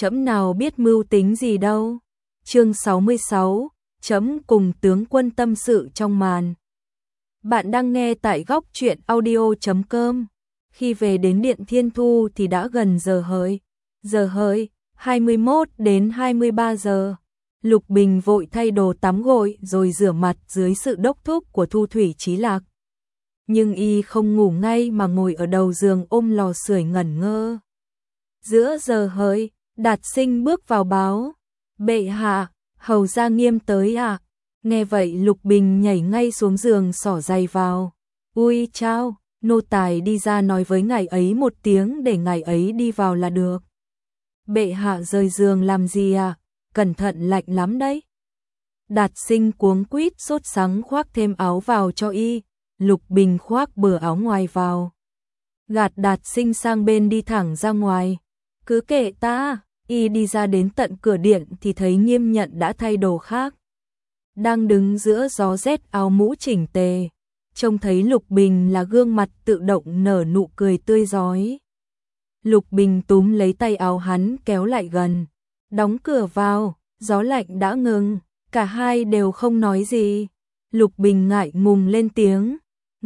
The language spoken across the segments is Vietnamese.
trẫm nào biết mưu tính gì đâu. Chương 66, trẫm cùng tướng quân tâm sự trong màn. Bạn đang nghe tại góc truyện audio.com. Khi về đến Điện Thiên Thu thì đã gần giờ hợi. Giờ hợi, 21 đến 23 giờ. Lục Bình vội thay đồ tắm gội rồi rửa mặt dưới sự đốc thúc của Thu Thủy Chí Lạc. Nhưng y không ngủ ngay mà ngồi ở đầu giường ôm lò sưởi ngẩn ngơ. Giữa giờ hợi, Đạt Sinh bước vào báo. Bệ hạ, hầu gia Nghiêm tới à? Nghe vậy Lục Bình nhảy ngay xuống giường xỏ giày vào. Ui chao, nô tài đi ra nói với ngài ấy một tiếng để ngài ấy đi vào là được. Bệ hạ rời giường làm gì à? Cẩn thận lạnh lắm đấy. Đạt Sinh cuống quýt sốt sắng khoác thêm áo vào cho y. Lục Bình khoác bừa áo ngoài vào. Gạt Đạt Sinh sang bên đi thẳng ra ngoài. Cứ kệ ta. Y đi ra đến tận cửa điện thì thấy Nghiêm Nhận đã thay đồ khác. Đang đứng giữa gió rét áo mũ chỉnh tề. Trông thấy Lục Bình là gương mặt tự động nở nụ cười tươi rói. Lục Bình túm lấy tay áo hắn kéo lại gần. Đóng cửa vào, gió lạnh đã ngừng, cả hai đều không nói gì. Lục Bình ngại ngùng lên tiếng.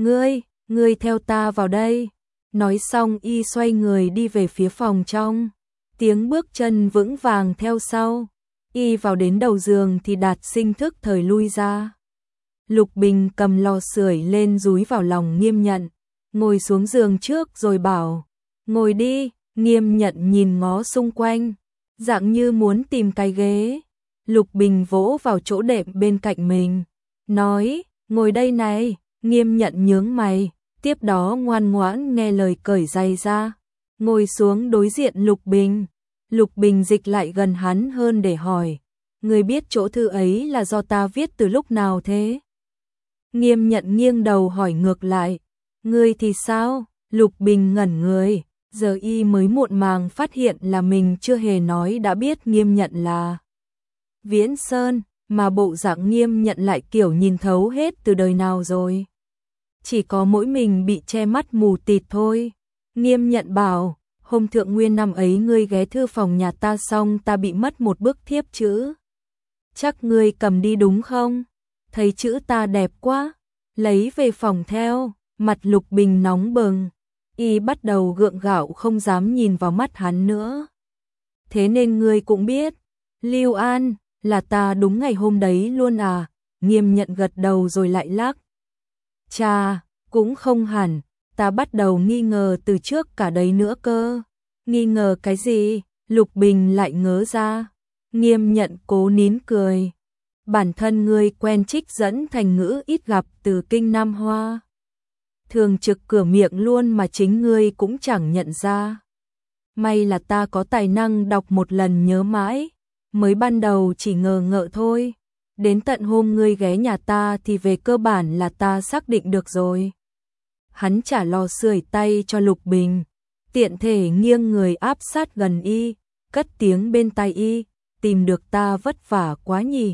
Ngươi theo ta vào đây. Nói xong y xoay người đi về phía phòng trong. Tiếng bước chân vững vàng theo sau. Y vào đến đầu giường thì Đạt Sinh thức thời lui ra. Lục Bình cầm lò sưởi lên dúi vào lòng Nghiêm Nhận. Ngồi xuống giường trước rồi bảo. Ngồi đi. Nghiêm Nhận nhìn ngó xung quanh. Dạng như muốn tìm cái ghế. Lục Bình vỗ vào chỗ đệm bên cạnh mình. Nói, ngồi đây này. Nghiêm Nhận nhướng mày. Tiếp đó ngoan ngoãn nghe lời cởi giày ra. Ngồi xuống đối diện Lục Bình. Lục Bình dịch lại gần hắn hơn để hỏi. Ngươi biết chỗ thư ấy là do ta viết từ lúc nào thế? Nghiêm Nhận nghiêng đầu hỏi ngược lại. Ngươi thì sao? Lục Bình ngẩn người. Giờ y mới muộn màng phát hiện là mình chưa hề nói đã biết Nghiêm Nhận là Viễn Sơn, mà bộ dạng Nghiêm Nhận lại kiểu nhìn thấu hết từ đời nào rồi. Chỉ có mỗi mình bị che mắt mù tịt thôi. Nghiêm Nhận bảo, hôm thượng nguyên năm ấy ngươi ghé thư phòng nhà ta xong ta bị mất một bức thiếp chữ. Chắc ngươi cầm đi đúng không? Thấy chữ ta đẹp quá, lấy về phòng theo. Mặt Lục Bình nóng bừng. Y bắt đầu gượng gạo không dám nhìn vào mắt hắn nữa. Thế nên ngươi cũng biết, Lưu An, là ta đúng ngày hôm đấy luôn à? Nghiêm Nhận gật đầu rồi lại lắc. Chà, cũng không hẳn, ta bắt đầu nghi ngờ từ trước cả đấy nữa cơ. Nghi ngờ cái gì? Lục Bình lại ngớ ra. Nghiêm Nhận cố nín cười. Bản thân ngươi quen trích dẫn thành ngữ ít gặp từ kinh Nam Hoa. Thường trực cửa miệng luôn mà chính ngươi cũng chẳng nhận ra. May là ta có tài năng đọc một lần nhớ mãi, mới ban đầu chỉ ngờ ngợ thôi. Đến tận hôm ngươi ghé nhà ta thì về cơ bản là ta xác định được rồi. Hắn trả lò sưởi tay cho Lục Bình, tiện thể nghiêng người áp sát gần y, cất tiếng bên tai y, tìm được ta vất vả quá nhỉ.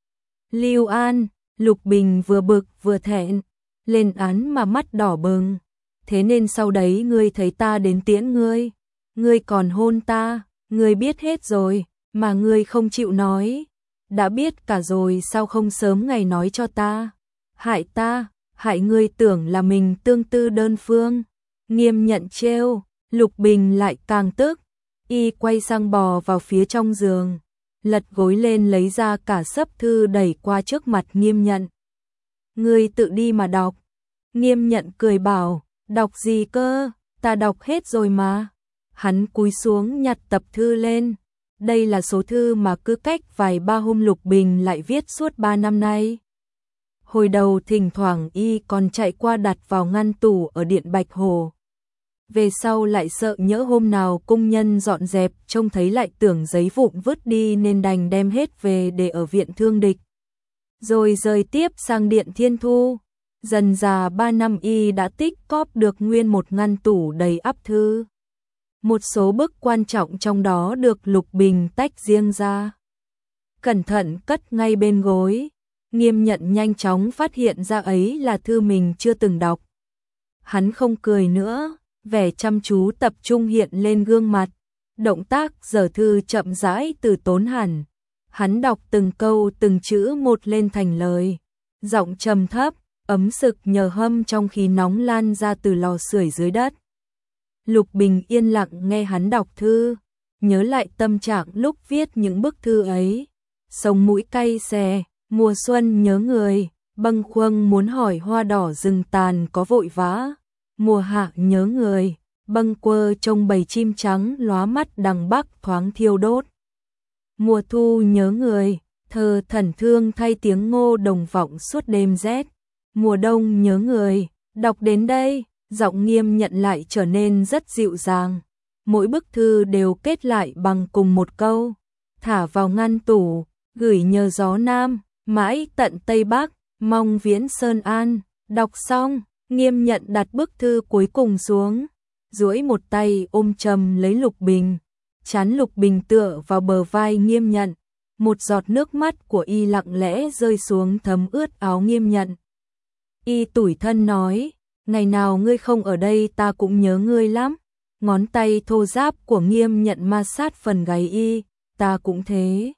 Lưu An, Lục Bình vừa bực vừa thẹn. Lên án mà mắt đỏ bừng. Thế nên sau đấy ngươi thấy ta đến tiễn ngươi. Ngươi còn hôn ta. Ngươi biết hết rồi. Mà ngươi không chịu nói. Đã biết cả rồi sao không sớm ngày nói cho ta. Hại ta. Hại ngươi tưởng là mình tương tư đơn phương. Nghiêm Nhận trêu. Lục Bình lại càng tức. Y quay sang bò vào phía trong giường. Lật gối lên lấy ra cả xấp thư đẩy qua trước mặt Nghiêm Nhận. Ngươi tự đi mà đọc. Nghiêm Nhận cười bảo, đọc gì cơ, ta đọc hết rồi mà. Hắn cúi xuống nhặt tập thư lên. Đây là số thư mà cứ cách vài ba hôm Lục Bình lại viết suốt 3 năm nay. Hồi đầu thỉnh thoảng y còn chạy qua đặt vào ngăn tủ ở Điện Bạch Hồ. Về sau lại sợ nhỡ hôm nào công nhân dọn dẹp trông thấy lại tưởng giấy vụn vứt đi nên đành đem hết về để ở viện thương địch. Rồi rời tiếp sang Điện Thiên Thu. Dần dà 3 năm y đã tích cóp được nguyên một ngăn tủ đầy ắp thư. Một số bức quan trọng trong đó được Lục Bình tách riêng ra. Cẩn thận cất ngay bên gối. Nghiêm Nhận nhanh chóng phát hiện ra ấy là thư mình chưa từng đọc. Hắn không cười nữa, vẻ chăm chú tập trung hiện lên gương mặt. động tác giở thư chậm rãi từ tốn hẳn. Hắn đọc từng câu từng chữ một lên thành lời, giọng trầm thấp, ấm sực nhờ hâm trong khí nóng lan ra từ lò sưởi dưới đất. Lục Bình yên lặng nghe hắn đọc thư, nhớ lại tâm trạng lúc viết những bức thư ấy. Sống mũi cay xè, mùa xuân nhớ người, bâng khuâng muốn hỏi hoa đỏ rừng tàn có vội vã. Mùa hạ nhớ người, bâng quơ trông bầy chim trắng lóa mắt đằng bắc thoáng thiêu đốt. Mùa thu nhớ người, thơ thẩn thương thay tiếng ngô đồng vọng suốt đêm rét. Mùa đông nhớ người, đọc đến đây, giọng Nghiêm Nhận lại trở nên rất dịu dàng. Mỗi bức thư đều kết lại bằng cùng một câu, thả vào ngăn tủ, gửi nhờ gió nam, mãi tận Tây Bắc, mong viễn sơn an. Đọc xong, Nghiêm Nhận đặt bức thư cuối cùng xuống, duỗi một tay ôm chầm lấy Lục Bình. Trán Lục Bình tựa vào bờ vai Nghiêm Nhận, một giọt nước mắt của y lặng lẽ rơi xuống thấm ướt áo Nghiêm Nhận. Y tủi thân nói, ngày nào ngươi không ở đây ta cũng nhớ ngươi lắm. Ngón tay thô ráp của Nghiêm Nhận ma sát phần gáy y, ta cũng thế.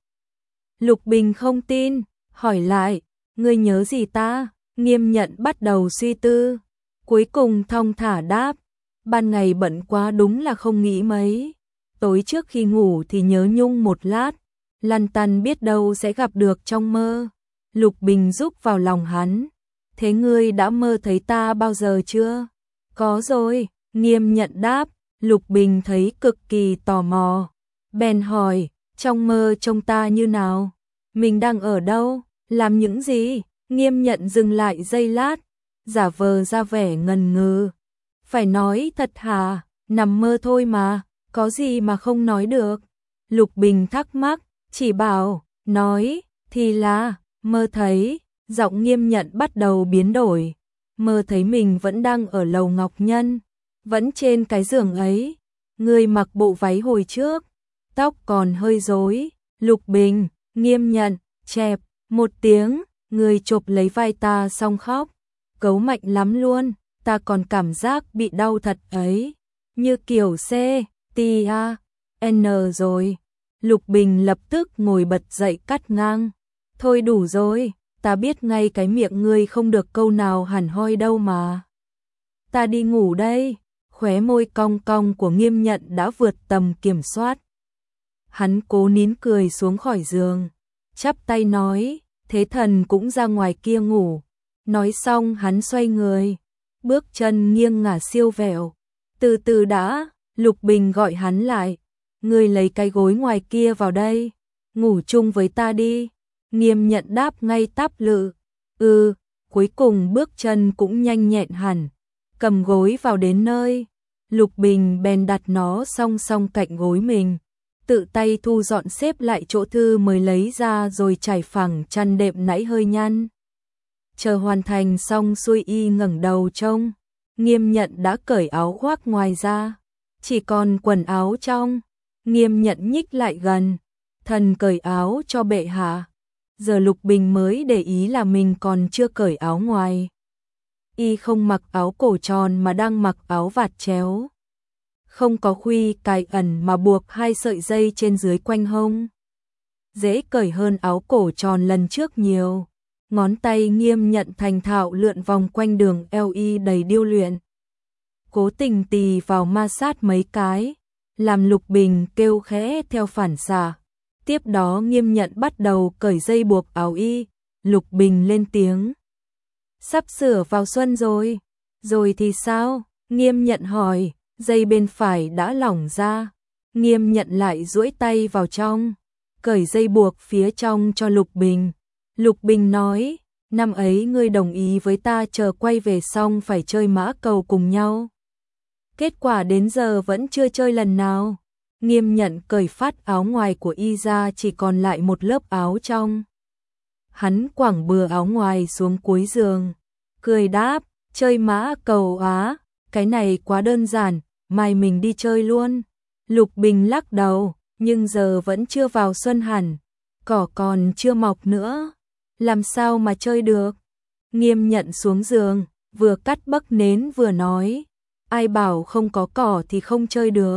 Lục Bình không tin, hỏi lại, ngươi nhớ gì ta? Nghiêm Nhận bắt đầu suy tư, cuối cùng thong thả đáp, ban ngày bận quá đúng là không nghĩ mấy. Tối trước khi ngủ thì nhớ nhung một lát, lăn tăn biết đâu sẽ gặp được trong mơ. Lục Bình rúc vào lòng hắn, thế ngươi đã mơ thấy ta bao giờ chưa? Có rồi, Nghiêm Nhận đáp. Lục Bình thấy cực kỳ tò mò, bèn hỏi, trong mơ trông ta như nào? Mình đang ở đâu? Làm những gì? Nghiêm Nhận dừng lại giây lát, giả vờ ra vẻ ngần ngừ. Phải nói thật hả? Nằm mơ thôi mà, có gì mà không nói được? Lục Bình thắc mắc, chỉ bảo, nói, thì là, mơ thấy. Giọng Nghiêm Nhận bắt đầu biến đổi, mơ thấy mình vẫn đang ở lầu Ngọc Nhân. Vẫn trên cái giường ấy, người mặc bộ váy hồi trước, tóc còn hơi rối. Lục Bình, Nghiêm Nhận, chẹp, một tiếng, người chộp lấy vai ta xong khóc, cấu mạnh lắm luôn, ta còn cảm giác bị đau thật ấy, như kiểu C, T, A, N rồi. Lục Bình lập tức ngồi bật dậy cắt ngang, thôi đủ rồi, ta biết ngay cái miệng ngươi không được câu nào hẳn hoi đâu mà. Ta đi ngủ đây. Khóe môi cong cong của Nghiêm Nhận đã vượt tầm kiểm soát. Hắn cố nín cười xuống khỏi giường, chắp tay nói, thế thần cũng ra ngoài kia ngủ. Nói xong hắn xoay người, bước chân nghiêng ngả siêu vẹo. Từ từ đã, Lục Bình gọi hắn lại, ngươi lấy cái gối ngoài kia vào đây, ngủ chung với ta đi. Nghiêm Nhận đáp ngay táp lự, cuối cùng bước chân cũng nhanh nhẹn hẳn. Cầm gối vào đến nơi, Lục Bình bèn đặt nó song song cạnh gối mình, tự tay thu dọn xếp lại chỗ thư mới lấy ra rồi trải phẳng chăn đệm nãy hơi nhăn. Chờ hoàn thành xong xuôi y ngẩng đầu trông, Nghiêm Nhận đã cởi áo khoác ngoài ra, chỉ còn quần áo trong. Nghiêm Nhận nhích lại gần, thần cởi áo cho bệ hạ. Giờ Lục Bình mới để ý là mình còn chưa cởi áo ngoài. Y không mặc áo cổ tròn mà đang mặc áo vạt chéo. Không có khuy cài ẩn mà buộc hai sợi dây trên dưới quanh hông. Dễ cởi hơn áo cổ tròn lần trước nhiều. Ngón tay Nghiêm Nhận thành thạo lượn vòng quanh đường eo y đầy điêu luyện. Cố tình tì vào ma sát mấy cái, làm Lục Bình kêu khẽ theo phản xạ. Tiếp đó Nghiêm Nhận bắt đầu cởi dây buộc áo y. Lục Bình lên tiếng, sắp sửa vào xuân rồi. Rồi thì sao? Nghiêm Nhận hỏi. Dây bên phải đã lỏng ra. Nghiêm Nhận lại duỗi tay vào trong, cởi dây buộc phía trong cho Lục Bình. Lục Bình nói, năm ấy ngươi đồng ý với ta chờ quay về xong phải chơi mã cầu cùng nhau. Kết quả đến giờ vẫn chưa chơi lần nào. Nghiêm Nhận cởi phát áo ngoài của y ra, chỉ còn lại một lớp áo trong. Hắn quẳng bừa áo ngoài xuống cuối giường, cười đáp, chơi mã cầu á, cái này quá đơn giản, mai mình đi chơi luôn. Lục Bình lắc đầu, nhưng giờ vẫn chưa vào xuân hẳn, cỏ còn chưa mọc nữa, làm sao mà chơi được. Nghiêm Nhận xuống giường, vừa cắt bấc nến vừa nói, ai bảo không có cỏ thì không chơi được.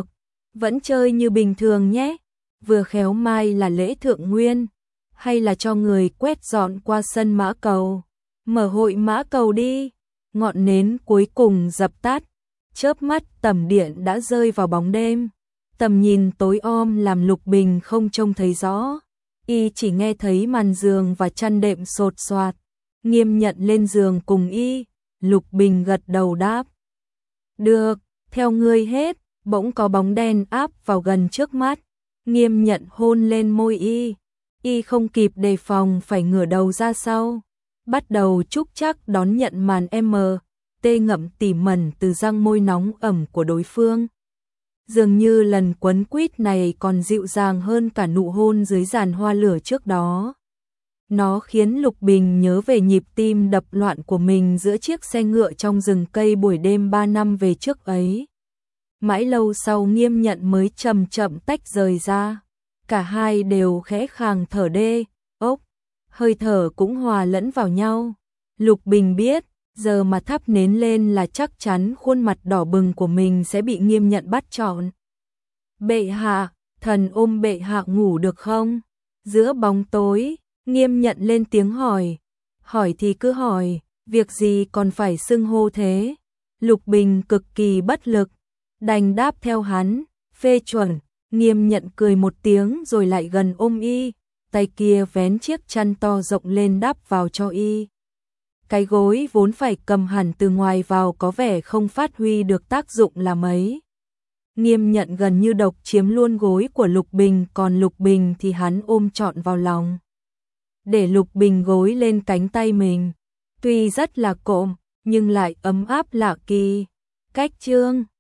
Vẫn chơi như bình thường nhé. Vừa khéo mai là lễ thượng nguyên, hay là cho người quét dọn qua sân mã cầu. Mở hội mã cầu đi. Ngọn nến cuối cùng dập tắt, chớp mắt tầm điện đã rơi vào bóng đêm. Tầm nhìn tối om làm Lục Bình không trông thấy rõ. Y chỉ nghe thấy màn giường và chăn đệm sột soạt. Nghiêm Nhận lên giường cùng y. Lục Bình gật đầu đáp. Được, theo ngươi hết. Bỗng có bóng đen áp vào gần trước mắt. Nghiêm Nhận hôn lên môi y. Y không kịp đề phòng phải ngửa đầu ra sau. Bắt đầu trúc chắc đón nhận màn tê ngậm tỉ mẩn từ răng môi nóng ẩm của đối phương. Dường như lần quấn quýt này còn dịu dàng hơn cả nụ hôn dưới giàn hoa lửa trước đó. Nó khiến Lục Bình nhớ về nhịp tim đập loạn của mình giữa chiếc xe ngựa trong rừng cây buổi đêm 3 năm về trước ấy. Mãi lâu sau Nghiêm Nhận mới chậm chậm tách rời ra. Cả hai đều khẽ khàng thở đê, ốc, hơi thở cũng hòa lẫn vào nhau. Lục Bình biết, giờ mà thắp nến lên là chắc chắn khuôn mặt đỏ bừng của mình sẽ bị Nghiêm Nhận bắt trọn. Bệ hạ, thần ôm bệ hạ ngủ được không? Giữa bóng tối, Nghiêm Nhận lên tiếng hỏi. Hỏi thì cứ hỏi, việc gì còn phải xưng hô thế? Lục Bình cực kỳ bất lực, đành đáp theo hắn, phê chuẩn. Nghiêm Nhận cười một tiếng rồi lại gần ôm y, tay kia vén chiếc chăn to rộng lên đắp vào cho y. Cái gối vốn phải cầm hẳn từ ngoài vào có vẻ không phát huy được tác dụng là mấy. Nghiêm Nhận gần như độc chiếm luôn gối của Lục Bình, còn Lục Bình thì hắn ôm trọn vào lòng. Để Lục Bình gối lên cánh tay mình, tuy rất là cộm, nhưng lại ấm áp lạ kỳ. Cách chương